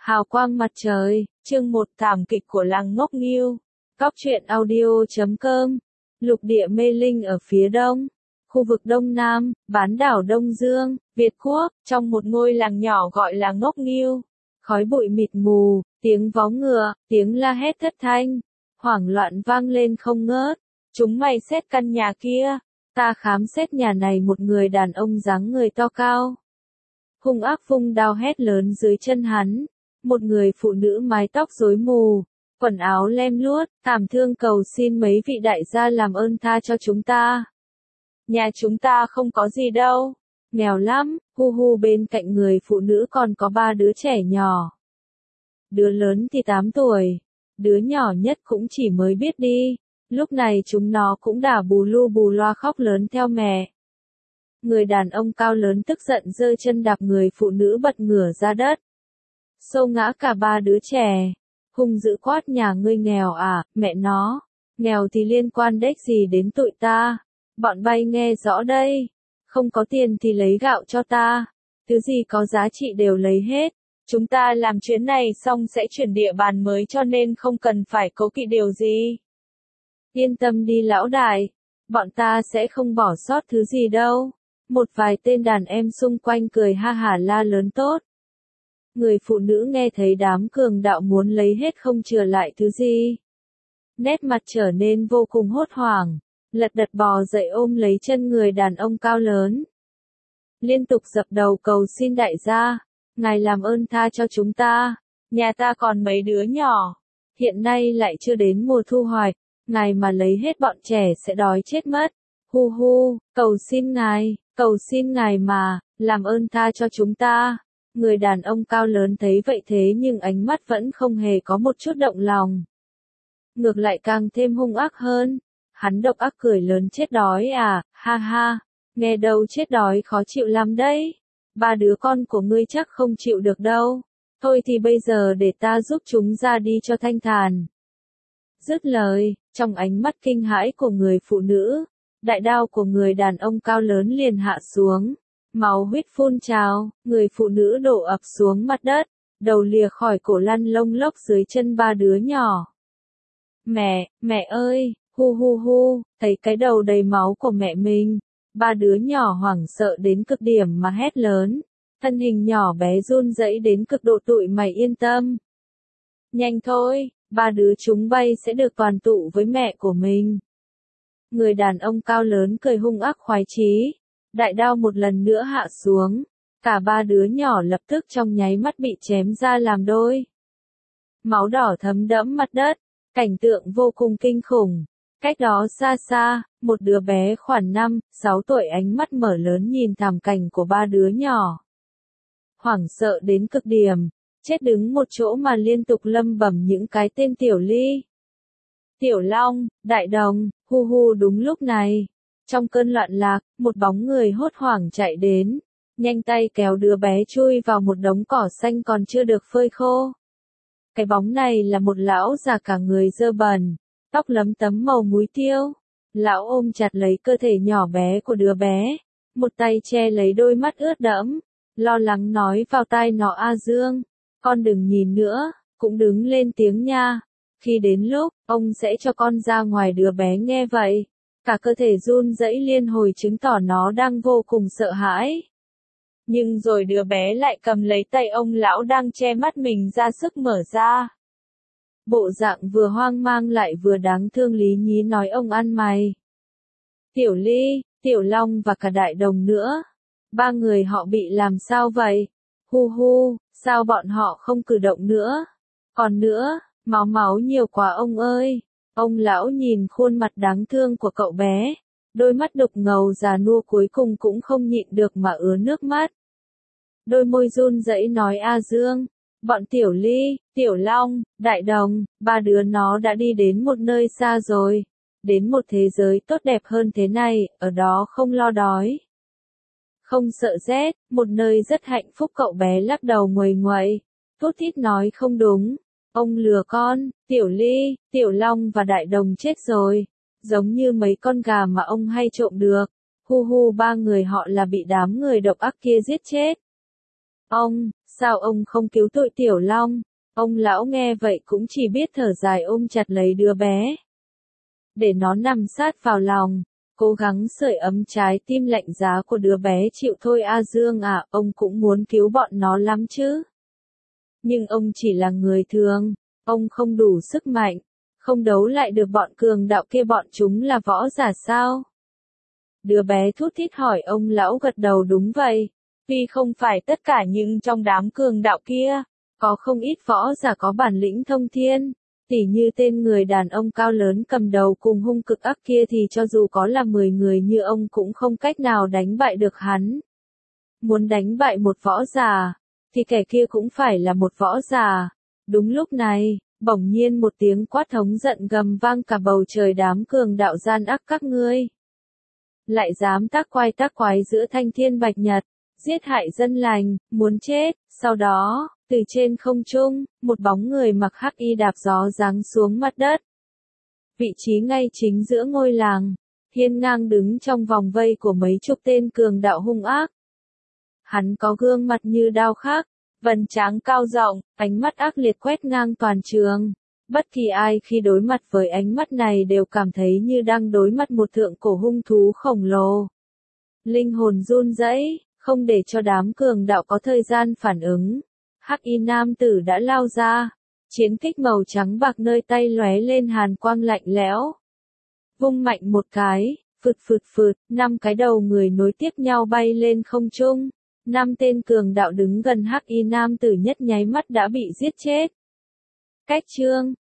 Hào quang mặt trời, chương 1 thảm kịch của làng ngốc nghêu. Góc truyện audio.com. Lục địa mê linh ở phía đông, khu vực Đông Nam, bán đảo Đông Dương, Việt Quốc, trong một ngôi làng nhỏ gọi là Ngốc Nghêu. Khói bụi mịt mù, tiếng vó ngựa, tiếng la hét thất thanh, hoảng loạn vang lên không ngớt. Chúng mày xét căn nhà kia, ta khám xét nhà này. Một người đàn ông dáng người to cao, hung ác vung đao hét lớn dưới chân hắn. Một người phụ nữ mái tóc rối mù, quần áo lem luốt, thảm thương cầu xin mấy vị đại gia làm ơn tha cho chúng ta. Nhà chúng ta không có gì đâu, nghèo lắm, hu hu. Bên cạnh người phụ nữ còn có 3 đứa trẻ nhỏ. Đứa lớn thì 8 tuổi, đứa nhỏ nhất cũng chỉ mới biết đi. Lúc này chúng nó cũng đã bù lu bù loa khóc lớn theo mẹ. Người đàn ông cao lớn tức giận giơ chân đạp người phụ nữ bật ngửa ra đất, xô ngã cả 3 đứa trẻ, hung dữ quát: nhà ngươi nghèo à, mẹ nó, nghèo thì liên quan đếch gì đến tụi ta, bọn bay nghe rõ đây, không có tiền thì lấy gạo cho ta, thứ gì có giá trị đều lấy hết, chúng ta làm chuyến này xong sẽ chuyển địa bàn mới cho nên không cần phải cố kỵ điều gì. Yên tâm đi lão đại, bọn ta sẽ không bỏ sót thứ gì đâu. Một vài tên đàn em xung quanh cười ha hả la lớn tốt. Người phụ nữ nghe thấy đám cường đạo muốn lấy hết không chừa lại thứ gì. Nét mặt trở nên vô cùng hốt hoảng, lật đật bò dậy ôm lấy chân người đàn ông cao lớn. Liên tục dập đầu cầu xin đại gia, ngài làm ơn tha cho chúng ta, nhà ta còn mấy đứa nhỏ, hiện nay lại chưa đến mùa thu hoạch, ngài mà lấy hết bọn trẻ sẽ đói chết mất. Hu hu, cầu xin ngài mà, làm ơn tha cho chúng ta. Người đàn ông cao lớn thấy vậy thế nhưng ánh mắt vẫn không hề có một chút động lòng. Ngược lại càng thêm hung ác hơn. Hắn độc ác cười lớn: chết đói à, ha ha, nghe đâu chết đói khó chịu lắm đấy. 3 đứa con của ngươi chắc không chịu được đâu. Thôi thì bây giờ để ta giúp chúng ra đi cho thanh thản. Dứt lời, trong ánh mắt kinh hãi của người phụ nữ, đại đao của người đàn ông cao lớn liền hạ xuống. Máu huyết phun trào, người phụ nữ đổ ập xuống mặt đất, đầu lìa khỏi cổ lăn lông lốc dưới chân 3 đứa nhỏ. Mẹ ơi, hu hu hu, thấy cái đầu đầy máu của mẹ mình, 3 đứa nhỏ hoảng sợ đến cực điểm mà hét lớn, thân hình nhỏ bé run rẩy đến cực độ. Tụi mày yên tâm, nhanh thôi, 3 đứa chúng bay sẽ được đoàn tụ với mẹ của mình. Người đàn ông cao lớn cười hung ác khoái chí. Đại đao một lần nữa hạ xuống, cả 3 đứa nhỏ lập tức trong nháy mắt bị chém ra làm đôi. Máu đỏ thấm đẫm mặt đất, cảnh tượng vô cùng kinh khủng. Cách đó xa xa, một đứa bé khoảng 5-6 tuổi ánh mắt mở lớn nhìn thảm cảnh của 3 đứa nhỏ. Hoảng sợ đến cực điểm, chết đứng một chỗ mà liên tục lẩm bẩm những cái tên Tiểu Ly, Tiểu Long, Đại Đồng, hu hu. Đúng lúc này, trong cơn loạn lạc, một bóng người hốt hoảng chạy đến, nhanh tay kéo đứa bé chui vào một đống cỏ xanh còn chưa được phơi khô. Cái bóng này là một lão già cả người dơ bẩn, tóc lấm tấm màu muối tiêu. Lão ôm chặt lấy cơ thể nhỏ bé của đứa bé, một tay che lấy đôi mắt ướt đẫm, lo lắng nói vào tai nó: A Dương, con đừng nhìn nữa, cũng đứng lên tiếng nha. Khi đến lúc, ông sẽ cho con ra ngoài. Đứa bé nghe vậy, cả cơ thể run rẩy liên hồi chứng tỏ nó đang vô cùng sợ hãi. Nhưng rồi đứa bé lại cầm lấy tay ông lão đang che mắt mình ra sức mở ra. Bộ dạng vừa hoang mang lại vừa đáng thương lý nhí nói: ông ăn mày. Tiểu Ly, Tiểu Long và cả Đại Đồng nữa. 3 người họ bị làm sao vậy? Hu hu, sao bọn họ không cử động nữa? Còn nữa, máu nhiều quá ông ơi. Ông lão nhìn khuôn mặt đáng thương của cậu bé, đôi mắt đục ngầu già nua cuối cùng cũng không nhịn được mà ứa nước mắt. Đôi môi run rẩy nói: A Dương, bọn Tiểu Ly, Tiểu Long, Đại Đồng, 3 đứa nó đã đi đến một nơi xa rồi, đến một thế giới tốt đẹp hơn thế này, ở đó không lo đói, không sợ rét, một nơi rất hạnh phúc. Cậu bé lắc đầu nguầy nguậy, thút thít nói: không đúng. Ông lừa con, Tiểu Ly, Tiểu Long và Đại Đồng chết rồi, giống như mấy con gà mà ông hay trộm được. Hu hu, 3 người họ là bị đám người độc ác kia giết chết. Ông, Sao ông không cứu tụi Tiểu Long? Ông lão nghe vậy cũng chỉ biết thở dài ôm chặt lấy đứa bé. Để nó nằm sát vào lòng, cố gắng sưởi ấm trái tim lạnh giá của đứa bé chịu thôi A Dương à, ông cũng muốn cứu bọn nó lắm chứ. Nhưng ông chỉ là người thường, ông không đủ sức mạnh, không đấu lại được bọn cường đạo kia, bọn chúng là võ giả sao? Đứa bé thút thít hỏi, ông lão gật đầu đúng vậy. Tuy không phải tất cả nhưng trong đám cường đạo kia, có không ít võ giả có bản lĩnh thông thiên, tỉ như tên người đàn ông cao lớn cầm đầu cùng hung cực ác kia thì cho dù có là 10 người như ông cũng không cách nào đánh bại được hắn. Muốn đánh bại một võ giả, thì kẻ kia cũng phải là một võ giả. Đúng lúc này, bỗng nhiên một tiếng quát thống giận gầm vang cả bầu trời, đám cường đạo gian ác các ngươi. Lại dám tác quái giữa thanh thiên bạch nhật, giết hại dân lành, muốn chết. Sau đó, từ trên không trung, một bóng người mặc hắc y đạp gió giáng xuống mặt đất. Vị trí ngay chính giữa ngôi làng, hiên ngang đứng trong vòng vây của mấy chục tên cường đạo hung ác. Hắn có gương mặt như đao khắc, vầng trán cao rộng, ánh mắt ác liệt quét ngang toàn trường. Bất kỳ ai khi đối mặt với ánh mắt này đều cảm thấy như đang đối mặt một thượng cổ hung thú khổng lồ. Linh hồn run rẩy, không để cho đám cường đạo có thời gian phản ứng. Hắc y nam tử đã lao ra, chiến kích màu trắng bạc nơi tay lóe lên hàn quang lạnh lẽo. Vung mạnh một cái, phượt, 5 cái đầu người nối tiếp nhau bay lên không trung. 5 tên cường đạo đứng gần hắc y nam tử nhất nháy mắt đã bị giết chết. Cách chương